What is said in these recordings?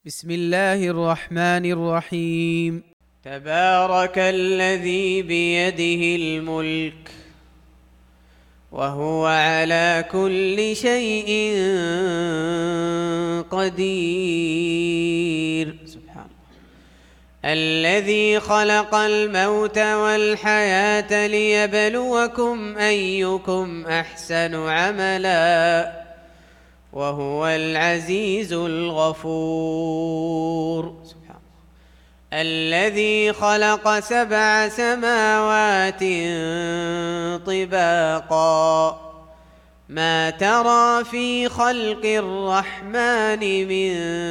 بسم الله الرحمن الرحيم. تبارك الذي بيده الملك وهو على كل شيء قدير. سبحان الله. الذي خلق الموت والحياة ليبلوكم أيكم أحسن عملا وهو العزيز الغفور. سبحان الله. الذي خلق 7 سماوات طباقا ما ترى في خلق الرحمن من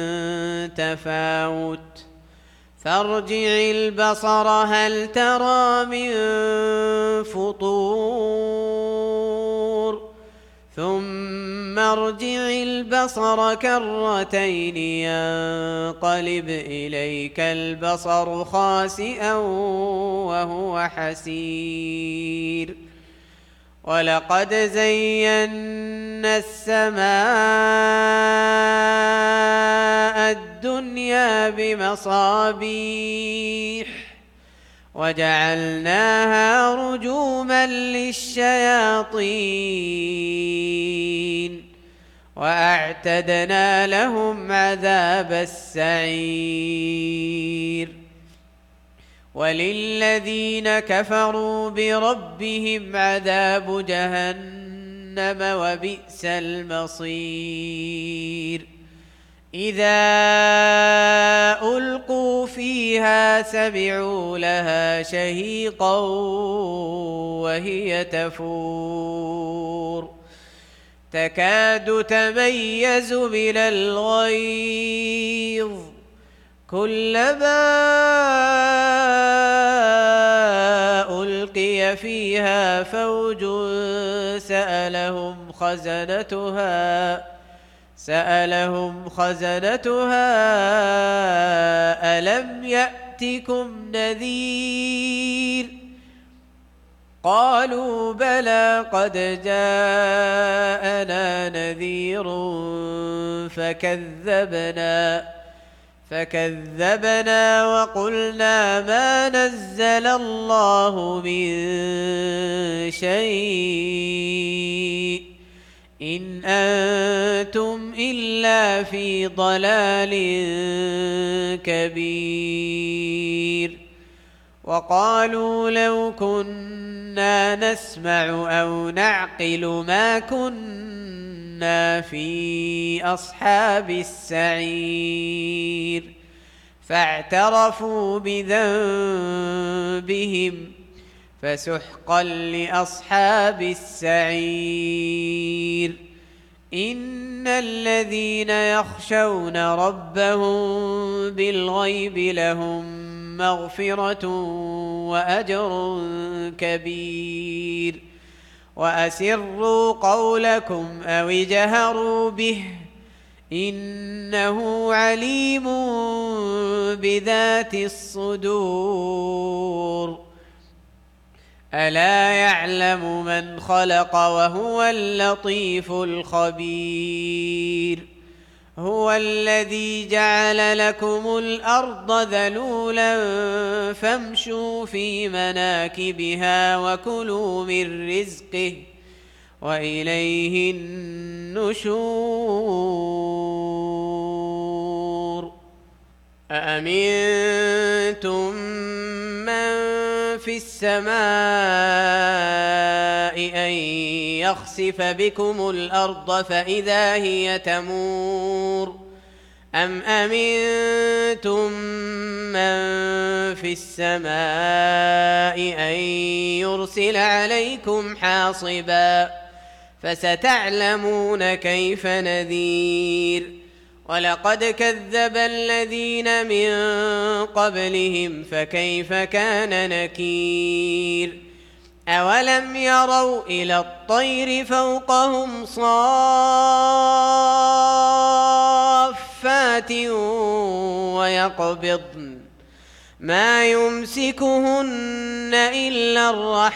تفاوت فارجع البصر هل ترى من فطور ثم ارجع البصر كرتين ينقلب إليك البصر خاسئا وهو حسير. ولقد زينا السماء الدنيا بمصابيح وجعلناها رجوما للشياطين وأعتدنا لهم عذاب السعير. وللذين كفروا بربهم عذاب جهنم وبئس المصير. إذا ألقوا فيها سمعوا لها شهيقا وهي تفور تكاد تميز من الغيظ كلما ألقي فيها فوج سألهم خزنتها ألم يأتكم نذير قالوا بلى قد جاءنا نذير فكذبنا وقلنا ما نزل الله من شيء إن أنتم إلا في ضلال كبير. وقالوا لو كنا نسمع أو نعقل ما كنا في أصحاب السعير فاعترفوا بذنبهم فسحقا لأصحاب السعير. إن الذين يخشون ربهم بالغيب لهم مغفرة وأجر كبير. وأسروا قولكم أو اجهروا به إنه عليم بذات الصدور. ألا يعلم من خلق وهو اللطيف الخبير. هو الذي جعل لكم الأرض ذلولا فامشوا في مناكبها وكلوا من رزقه وإليه النشور. أأمنتم من في السماء أن يخسف بكم الأرض فإذا هي تمور أم أمنتم من في السماء أن يرسل عليكم حاصبا فستعلمون كيف نذير. ولقد كذب الذين من قبلهم فكيف كان نكير. أولم يروا إلى الطير فوقهم صافات ويقبضن ما يمسكهن إلا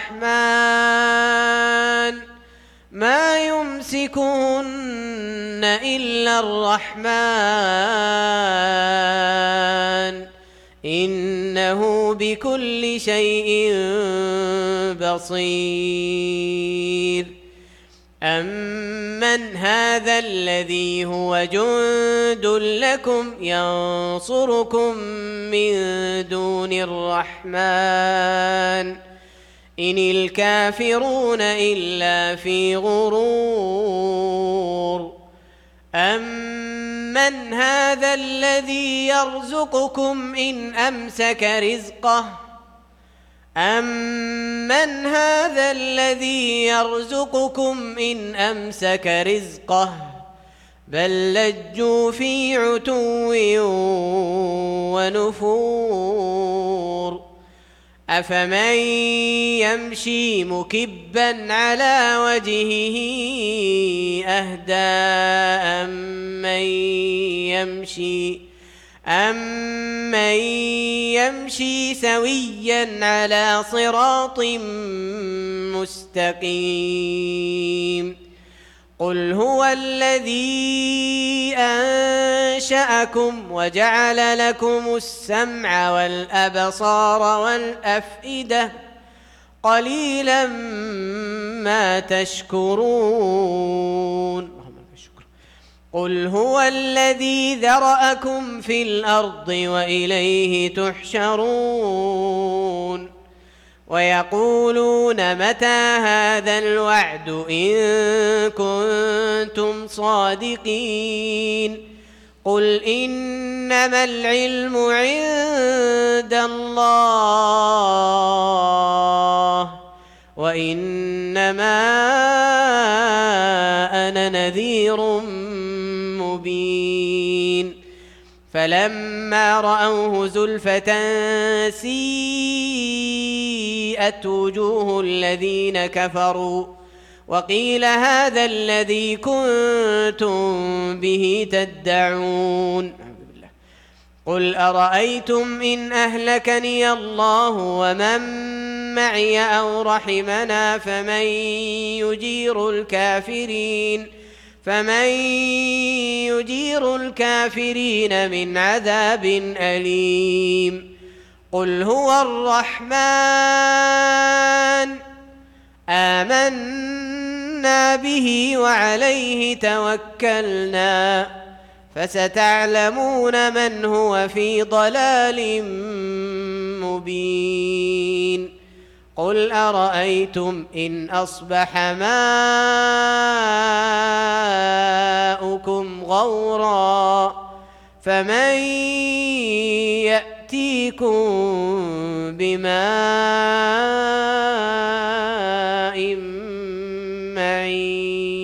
الرحمن ما يمسكهن إلا الرحمن إنه بكل شيء بصير أمن هذا الذي هو جند لكم ينصركم من دون الرحمن إن الكافرون إلا في غرور أمن هذا الذي يرزقكم إن أمسك رزقه أمن هذا الذي يرزقكم إن أمسك رزقه بل لجوا في عتو ونفور أفمن يمشي مكبا على وجهه أهدى أمن يمشي سويا على صراط مستقيم قل هو الذي أنشأكم وجعل لكم السمع والأبصار والأفئدة قليلا ما تشكرون قل هو الذي ذرأكم في الأرض وإليه تحشرون ويقولون متى هذا الوعد إن كنتم صادقين قل إنما العلم عند الله وإنما أنا نذير مبين فلما رأوه زلفة سيئت وجوه الذين كفروا وقيل هذا الذي كنتم به تدعون قل أرأيتم إن أهلكني الله ومن معي أو رحمنا فمن يجير الكافرين من عذاب أليم قل هو الرحمن آمنا به وعليه توكلنا فستعلمون من هو في ضلال مبين قل أرأيتم إن أصبح ماؤكم غورا فمن يأتيكم بماء معين